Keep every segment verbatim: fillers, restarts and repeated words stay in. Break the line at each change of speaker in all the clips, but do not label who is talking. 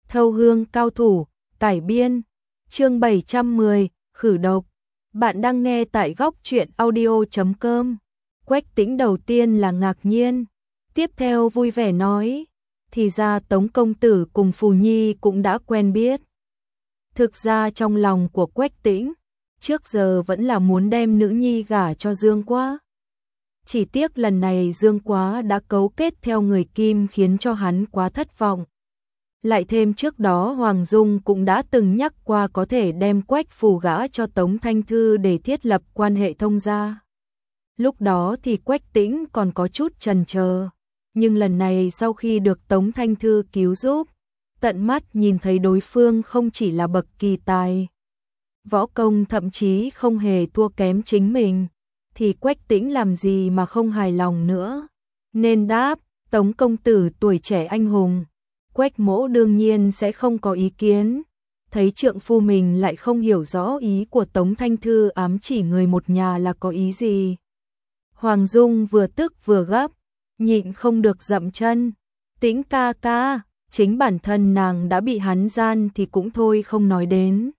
Thâu hương cao thủ, cải biên, chương bảy trăm mười, khử độc. Bạn đang nghe tại góc truyện audio chấm com. Quách Tĩnh đầu tiên là ngạc nhiên, tiếp theo vui vẻ nói, thì ra Tống công tử cùng Phù Nhi cũng đã quen biết. Thực ra trong lòng của Quách Tĩnh, trước giờ vẫn là muốn đem nữ nhi gả cho Dương Quá. Chỉ tiếc lần này Dương Quá đã cấu kết theo người Kim khiến cho hắn quá thất vọng. Lại thêm trước đó Hoàng Dung cũng đã từng nhắc qua có thể đem Quách Phù gả cho Tống Thanh Thư để thiết lập quan hệ thông gia. Lúc đó thì Quách Tĩnh còn có chút chần chờ, nhưng lần này sau khi được Tống Thanh Thư cứu giúp, tận mắt nhìn thấy đối phương không chỉ là bậc kỳ tài, võ công thậm chí không hề thua kém chính mình, thì Quách Tĩnh làm gì mà không hài lòng nữa. Nên đáp, Tống công tử tuổi trẻ anh hùng, Quách mỗ đương nhiên sẽ không có ý kiến. Thấy trượng phu mình lại không hiểu rõ ý của Tống Thanh Thư ám chỉ người một nhà là có ý gì. Hoàng Dung vừa tức vừa gấp, nhịn không được dậm chân. Tĩnh ca ca, chính bản thân nàng đã bị hắn gian thì cũng thôi không nói đến.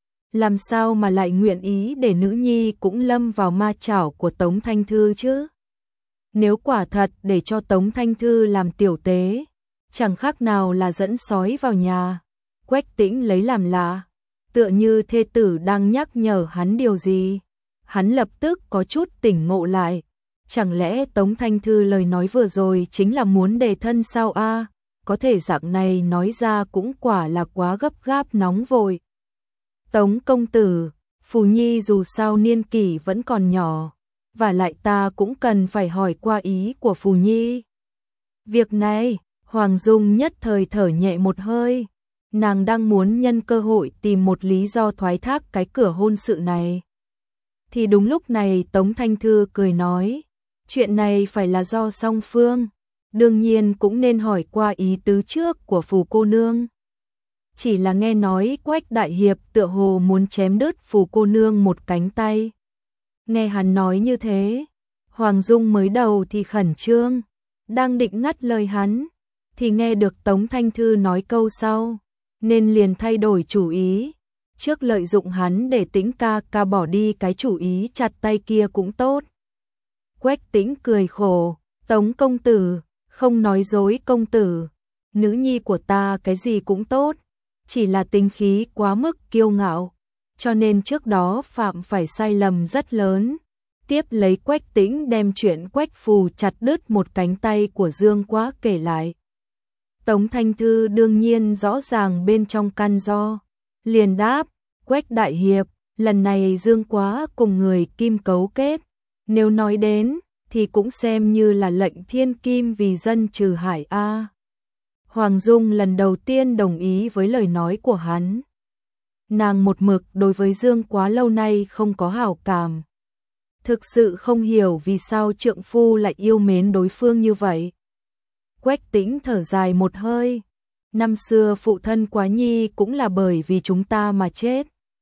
Làm sao mà lại nguyện ý để nữ nhi cũng lâm vào ma chảo của Tống Thanh Thư chứ? Nếu quả thật để cho Tống Thanh Thư làm tiểu tế, chẳng khác nào là dẫn sói vào nhà. Quách Tĩnh lấy làm lạ, tựa như thê tử đang nhắc nhở hắn điều gì. Hắn lập tức có chút tỉnh ngộ lại. Chẳng lẽ Tống Thanh Thư lời nói vừa rồi chính là muốn đề thân sao a? Có thể dạng này nói ra cũng quả là quá gấp gáp nóng vội. Tống công tử, Phù Nhi dù sao niên kỷ vẫn còn nhỏ, và lại ta cũng cần phải hỏi qua ý của Phù Nhi. Việc này, Hoàng Dung nhất thời thở nhẹ một hơi, nàng đang muốn nhân cơ hội tìm một lý do thoái thác cái cửa hôn sự này. Thì đúng lúc này Tống Thanh Thư cười nói, chuyện này phải là do song phương, đương nhiên cũng nên hỏi qua ý tứ trước của Phù cô nương. Chỉ là nghe nói Quách đại hiệp tựa hồ muốn chém đứt Phù cô nương một cánh tay. Nghe hắn nói như thế, Hoàng Dung mới đầu thì khẩn trương, đang định ngắt lời hắn, thì nghe được Tống Thanh Thư nói câu sau, nên liền thay đổi chủ ý. Trước lợi dụng hắn để Tĩnh ca ca bỏ đi cái chủ ý chặt tay kia cũng tốt. Quách Tĩnh cười khổ, Tống công tử, không nói dối công tử, nữ nhi của ta cái gì cũng tốt, chỉ là tính khí quá mức kiêu ngạo, cho nên trước đó phạm phải sai lầm rất lớn. Tiếp lấy Quách Tĩnh đem chuyện Quách Phù chặt đứt một cánh tay của Dương Quá kể lại. Tống Thanh Thư đương nhiên rõ ràng bên trong căn do, liền đáp, Quách đại hiệp, lần này Dương Quá cùng người Kim cấu kết, nếu nói đến thì cũng xem như là lệnh thiên kim vì dân trừ hại a. Hoàng Dung lần đầu tiên đồng ý với lời nói của hắn. Nàng một mực đối với Dương Quá lâu nay không có hảo cảm, thực sự không hiểu vì sao trượng phu lại yêu mến đối phương như vậy. Quách Tĩnh thở dài một hơi, năm xưa phụ thân Quá Nhi cũng là bởi vì chúng ta mà chết.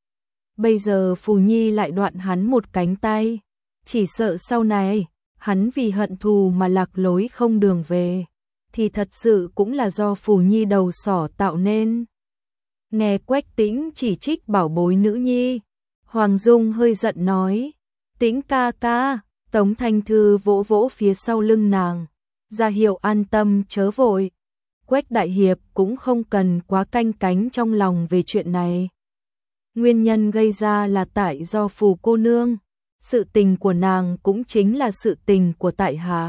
Bây giờ Phù Nhi lại đoạn hắn một cánh tay, chỉ sợ sau này hắn vì hận thù mà lạc lối không đường về, thì thật sự cũng là do Phù Nhi đầu sỏ tạo nên. Nghe Quách Tĩnh chỉ trích bảo bối nữ nhi, Hoàng Dung hơi giận nói, Tĩnh ca ca. Tống Thanh Thư vỗ vỗ phía sau lưng nàng, ra hiệu an tâm chớ vội. Quách đại hiệp cũng không cần quá canh cánh trong lòng về chuyện này. Nguyên nhân gây ra là tại do Phù cô nương, sự tình của nàng cũng chính là sự tình của tại hạ.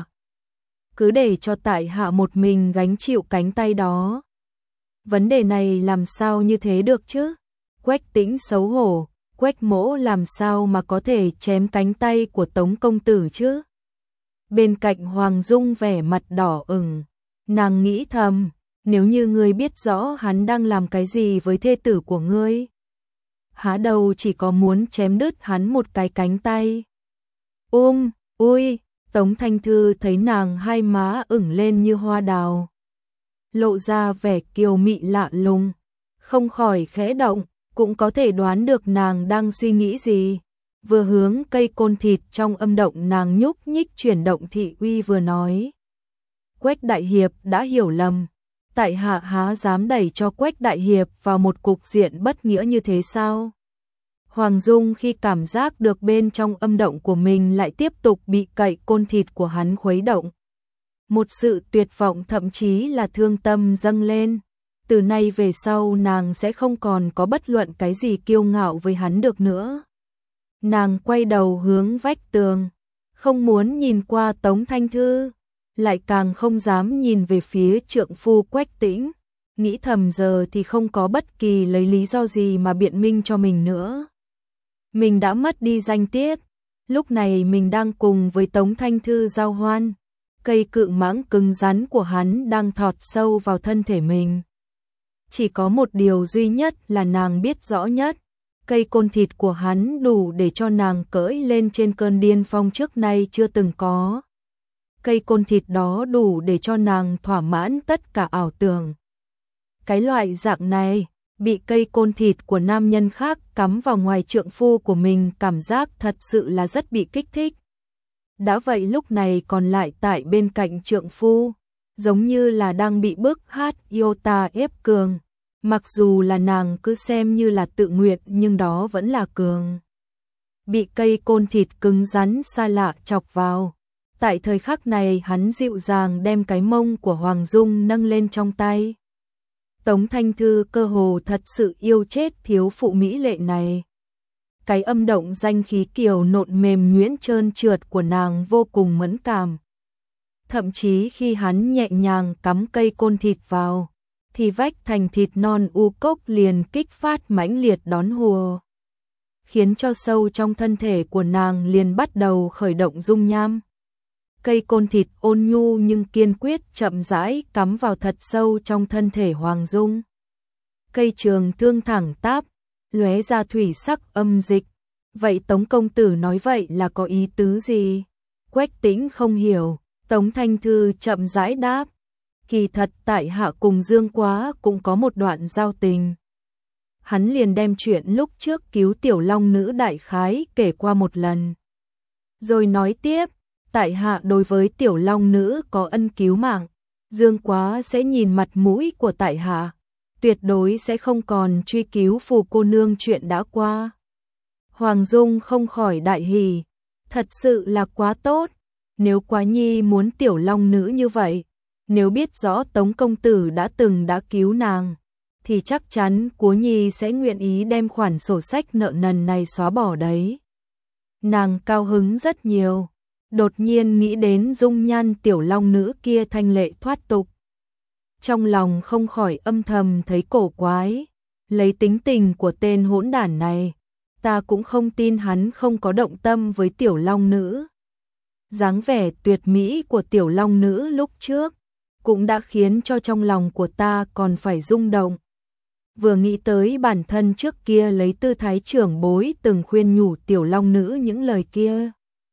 Cứ để cho tại hạ một mình gánh chịu cánh tay đó. Vấn đề này làm sao như thế được chứ? Quách Tĩnh xấu hổ, Quách mỗ làm sao mà có thể chém cánh tay của Tống công tử chứ? Bên cạnh Hoàng Dung vẻ mặt đỏ ửng, nàng nghĩ thầm, nếu như ngươi biết rõ hắn đang làm cái gì với thê tử của ngươi, há đầu chỉ có muốn chém đứt hắn một cái cánh tay. Um, ui, Tống Thanh Thư thấy nàng hai má ửng lên như hoa đào, lộ ra vẻ kiều mị lạ lùng, không khỏi khẽ động, cũng có thể đoán được nàng đang suy nghĩ gì. Vừa hướng cây côn thịt trong âm động nàng nhúc nhích chuyển động thị uy vừa nói, Quách đại hiệp đã hiểu lầm, tại hạ há dám đẩy cho Quách đại hiệp vào một cục diện bất nghĩa như thế sao? Hoàng Dung khi cảm giác được bên trong âm động của mình lại tiếp tục bị cậy côn thịt của hắn khuấy động. Một sự tuyệt vọng thậm chí là thương tâm dâng lên. Từ nay về sau nàng sẽ không còn có bất luận cái gì kiêu ngạo với hắn được nữa. Nàng quay đầu hướng vách tường, không muốn nhìn qua Tống Thanh Thư, lại càng không dám nhìn về phía trượng phu Quách Tĩnh, nghĩ thầm giờ thì không có bất kỳ lấy lý do gì mà biện minh cho mình nữa. Mình đã mất đi danh tiết, lúc này mình đang cùng với Tống Thanh Thư giao hoan, cây cự mãng cứng rắn của hắn đang thọt sâu vào thân thể mình. Chỉ có một điều duy nhất là nàng biết rõ nhất, cây côn thịt của hắn đủ để cho nàng cưỡi lên trên cơn điên phong trước nay chưa từng có. Cây côn thịt đó đủ để cho nàng thỏa mãn tất cả ảo tưởng. Cái loại dạng này, bị cây côn thịt của nam nhân khác cắm vào ngoài trượng phu của mình, cảm giác thật sự là rất bị kích thích. Đã vậy lúc này còn lại tại bên cạnh trượng phu, giống như là đang bị bức hát Iota ép cường. Mặc dù là nàng cứ xem như là tự nguyện nhưng đó vẫn là cường. Bị cây côn thịt cứng rắn xa lạ chọc vào. Tại thời khắc này hắn dịu dàng đem cái mông của Hoàng Dung nâng lên trong tay. Tống Thanh Thư cơ hồ thật sự yêu chết thiếu phụ mỹ lệ này. Cái âm động danh khí kiều nộn mềm nhuyễn trơn trượt của nàng vô cùng mẫn cảm. Thậm chí khi hắn nhẹ nhàng cắm cây côn thịt vào, thì vách thành thịt non u cốc liền kích phát mãnh liệt đón hùa, khiến cho sâu trong thân thể của nàng liền bắt đầu khởi động dung nham. Cây côn thịt ôn nhu nhưng kiên quyết chậm rãi cắm vào thật sâu trong thân thể Hoàng Dung. Cây trường thương thẳng tắp, lóe ra thủy sắc âm dịch. Vậy Tống công tử nói vậy là có ý tứ gì? Quách Tĩnh không hiểu, Tống Thanh Thư chậm rãi đáp. Kỳ thật tại hạ cùng Dương Quá cũng có một đoạn giao tình. Hắn liền đem chuyện lúc trước cứu tiểu long nữ đại khái kể qua một lần. Rồi nói tiếp, tại hạ đối với tiểu long nữ có ân cứu mạng. Dương Quá sẽ nhìn mặt mũi của tại hạ, tuyệt đối sẽ không còn truy cứu phù cô nương chuyện đã qua. Hoàng Dung không khỏi đại hỉ, thật sự là quá tốt. Nếu Quá Nhi muốn tiểu long nữ như vậy, nếu biết rõ Tống công tử đã từng đã cứu nàng, thì chắc chắn Cố Nhi sẽ nguyện ý đem khoản sổ sách nợ nần này xóa bỏ đấy. Nàng cao hứng rất nhiều, đột nhiên nghĩ đến dung nhan tiểu long nữ kia thanh lệ thoát tục. Trong lòng không khỏi âm thầm thấy cổ quái, lấy tính tình của tên hỗn đản này, ta cũng không tin hắn không có động tâm với tiểu long nữ. Dáng vẻ tuyệt mỹ của tiểu long nữ lúc trước cũng đã khiến cho trong lòng của ta còn phải rung động. Vừa nghĩ tới bản thân trước kia lấy tư thái trưởng bối từng khuyên nhủ tiểu long nữ những lời kia,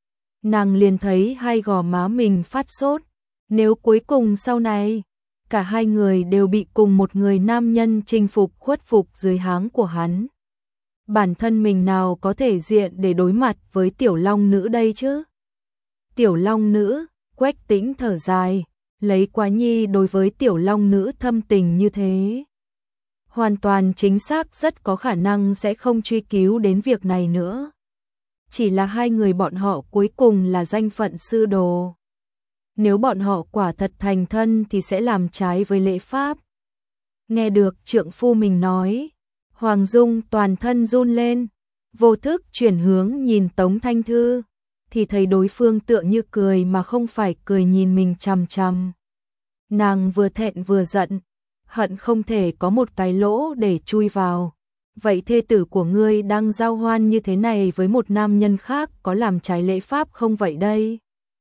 nàng liền thấy hai gò má mình phát sốt. Nếu cuối cùng sau này cả hai người đều bị cùng một người nam nhân chinh phục khuất phục dưới háng của hắn, bản thân mình nào có thể diện để đối mặt với tiểu long nữ đây chứ? Tiểu long nữ, Quách Tĩnh thở dài, lấy Quá Nhi đối với tiểu long nữ thâm tình như thế, hoàn toàn chính xác rất có khả năng sẽ không truy cứu đến việc này nữa. Chỉ là hai người bọn họ cuối cùng là danh phận sư đồ. Nếu bọn họ quả thật thành thân thì sẽ làm trái với lễ pháp. Nghe được trượng phu mình nói, Hoàng Dung toàn thân run lên, vô thức chuyển hướng nhìn Tống Thanh Thư, thì thấy đối phương tựa như cười mà không phải cười nhìn mình chằm chằm. Nàng vừa thẹn vừa giận, hận không thể có một cái lỗ để chui vào. Vậy thê tử của ngươi đang giao hoan như thế này với một nam nhân khác có làm trái lễ pháp không vậy đây?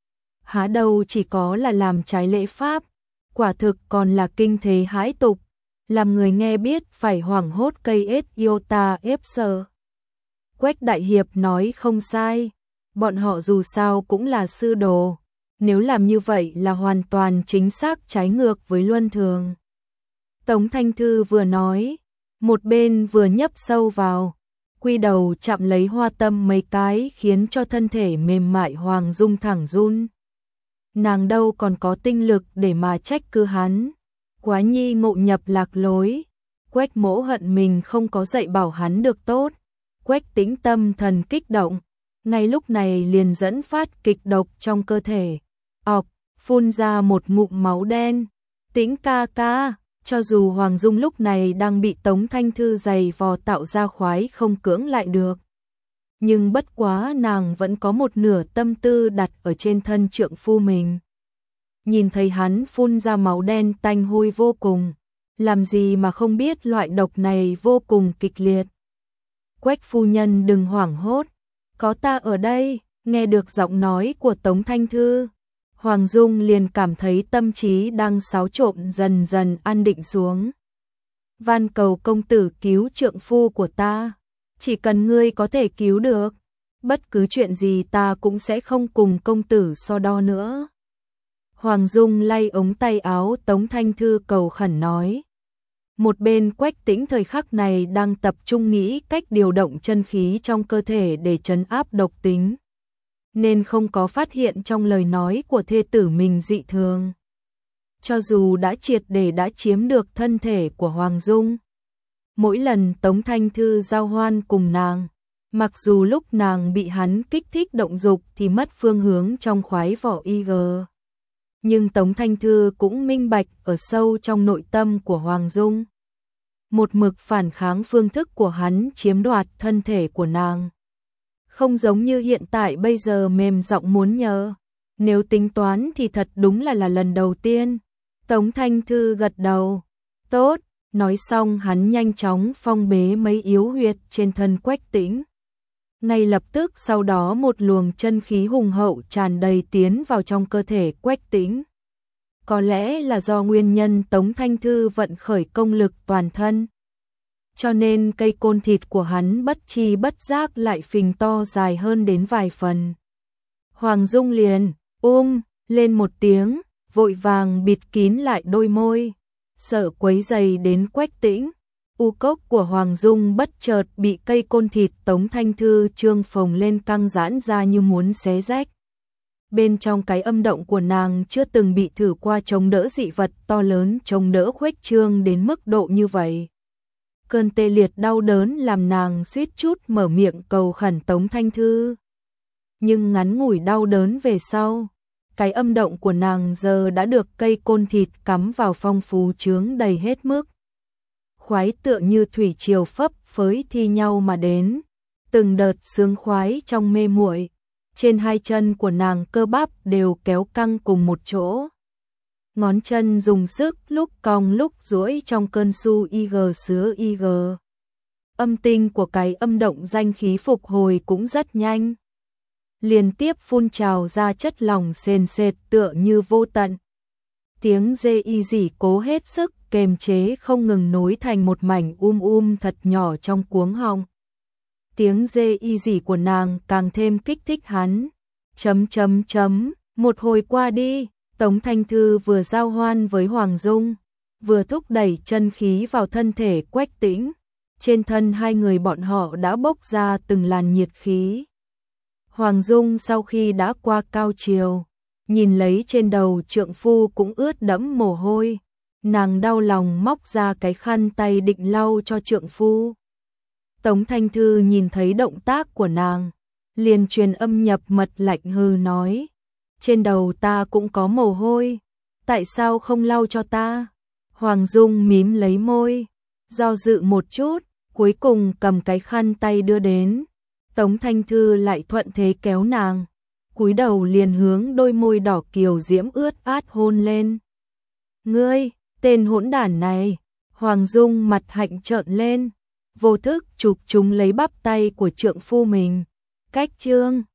Há đâu chỉ có là làm trái lễ pháp, quả thực còn là kinh thế hãi tục, làm người nghe biết phải hoảng hốt cây ết iota ép sờ. Quách đại hiệp nói không sai, bọn họ dù sao cũng là sư đồ, nếu làm như vậy là hoàn toàn chính xác trái ngược với luân thường. Tống Thanh Thư vừa nói, một bên vừa nhấp sâu vào, quy đầu chạm lấy hoa tâm mấy cái khiến cho thân thể mềm mại Hoàng Dung thẳng run. Nàng đâu còn có tinh lực để mà trách cứ hắn, Quá nhi ngộ nhập lạc lối. Quách Mỗ hận mình không có dạy bảo hắn được tốt. Quách Tĩnh tâm thần kích động, ngay lúc này liền dẫn phát kịch độc trong cơ thể. Ọc, phun ra một ngụm máu đen. Tĩnh ca ca, cho dù Hoàng Dung lúc này đang bị Tống Thanh Thư giày vò tạo ra khoái không cưỡng lại được. Nhưng bất quá nàng vẫn có một nửa tâm tư đặt ở trên thân trượng phu mình. Nhìn thấy hắn phun ra máu đen tanh hôi vô cùng, làm gì mà không biết loại độc này vô cùng kịch liệt. Quách phu nhân đừng hoảng hốt, có ta ở đây. Nghe được giọng nói của Tống Thanh Thư, Hoàng Dung liền cảm thấy tâm trí đang xáo trộn dần dần an định xuống. Van cầu công tử cứu trượng phu của ta, chỉ cần ngươi có thể cứu được, bất cứ chuyện gì ta cũng sẽ không cùng công tử so đo nữa. Hoàng Dung lay ống tay áo Tống Thanh Thư cầu khẩn nói. Một bên Quách Tĩnh thời khắc này đang tập trung nghĩ cách điều động chân khí trong cơ thể để trấn áp độc tính, nên không có phát hiện trong lời nói của thê tử mình dị thường. Cho dù đã triệt để đã chiếm được thân thể của Hoàng Dung, mỗi lần Tống Thanh Thư giao hoan cùng nàng, mặc dù lúc nàng bị hắn kích thích động dục thì mất phương hướng trong khoái vỏ y gờ, nhưng Tống Thanh Thư cũng minh bạch ở sâu trong nội tâm của Hoàng Dung. Một mực phản kháng phương thức của hắn chiếm đoạt thân thể của nàng. Không giống như hiện tại bây giờ mềm giọng muốn nhờ. Nếu tính toán thì thật đúng là là lần đầu tiên. Tống Thanh Thư gật đầu. Tốt, nói xong hắn nhanh chóng phong bế mấy yếu huyệt trên thân Quách Tĩnh. Ngay lập tức sau đó một luồng chân khí hùng hậu tràn đầy tiến vào trong cơ thể Quách Tĩnh. Có lẽ là do nguyên nhân Tống Thanh Thư vận khởi công lực toàn thân, cho nên cây côn thịt của hắn bất chi bất giác lại phình to dài hơn đến vài phần. Hoàng Dung liền um lên một tiếng, vội vàng bịt kín lại đôi môi, sợ quấy rầy đến Quách Tĩnh. U cốc của Hoàng Dung bất chợt bị cây côn thịt Tống Thanh Thư trương phồng lên căng giãn ra như muốn xé rách. Bên trong cái âm động của nàng chưa từng bị thử qua chống đỡ dị vật to lớn chống đỡ khuếch trương đến mức độ như vậy. Cơn tê liệt đau đớn làm nàng suýt chút mở miệng cầu khẩn Tống Thanh Thư. Nhưng ngắn ngủi đau đớn về sau, cái âm động của nàng giờ đã được cây côn thịt cắm vào phong phú chướng đầy hết mức. Khoái tựa như thủy triều phấp phới thi nhau mà đến, từng đợt sướng khoái trong mê muội. Trên hai chân của nàng cơ bắp đều kéo căng cùng một chỗ. Ngón chân dùng sức lúc cong lúc duỗi trong cơn su ig sứa ig. Âm tinh của cái âm động danh khí phục hồi cũng rất nhanh. Liên tiếp phun trào ra chất lỏng sền sệt tựa như vô tận. Tiếng dê y dỉ cố hết sức kềm chế không ngừng nối thành một mảnh um um thật nhỏ trong cuống họng. Tiếng dê y dỉ của nàng càng thêm kích thích hắn. Chấm chấm chấm, một hồi qua đi, Tống Thanh Thư vừa giao hoan với Hoàng Dung, vừa thúc đẩy chân khí vào thân thể Quách Tĩnh. Trên thân hai người bọn họ đã bốc ra từng làn nhiệt khí. Hoàng Dung sau khi đã qua cao triều, nhìn lấy trên đầu trượng phu cũng ướt đẫm mồ hôi, nàng đau lòng móc ra cái khăn tay định lau cho trượng phu. Tống Thanh Thư nhìn thấy động tác của nàng, liền truyền âm nhập mật lạnh hừ nói, trên đầu ta cũng có mồ hôi, tại sao không lau cho ta? Hoàng Dung mím lấy môi, do dự một chút, cuối cùng cầm cái khăn tay đưa đến. Tống Thanh Thư lại thuận thế kéo nàng, cúi đầu liền hướng đôi môi đỏ kiều diễm ướt át hôn lên. Ngươi, tên hỗn đản này! Hoàng Dung mặt hạnh trợn lên, vô thức chụp chúng lấy bắp tay của trượng phu mình. Cách chương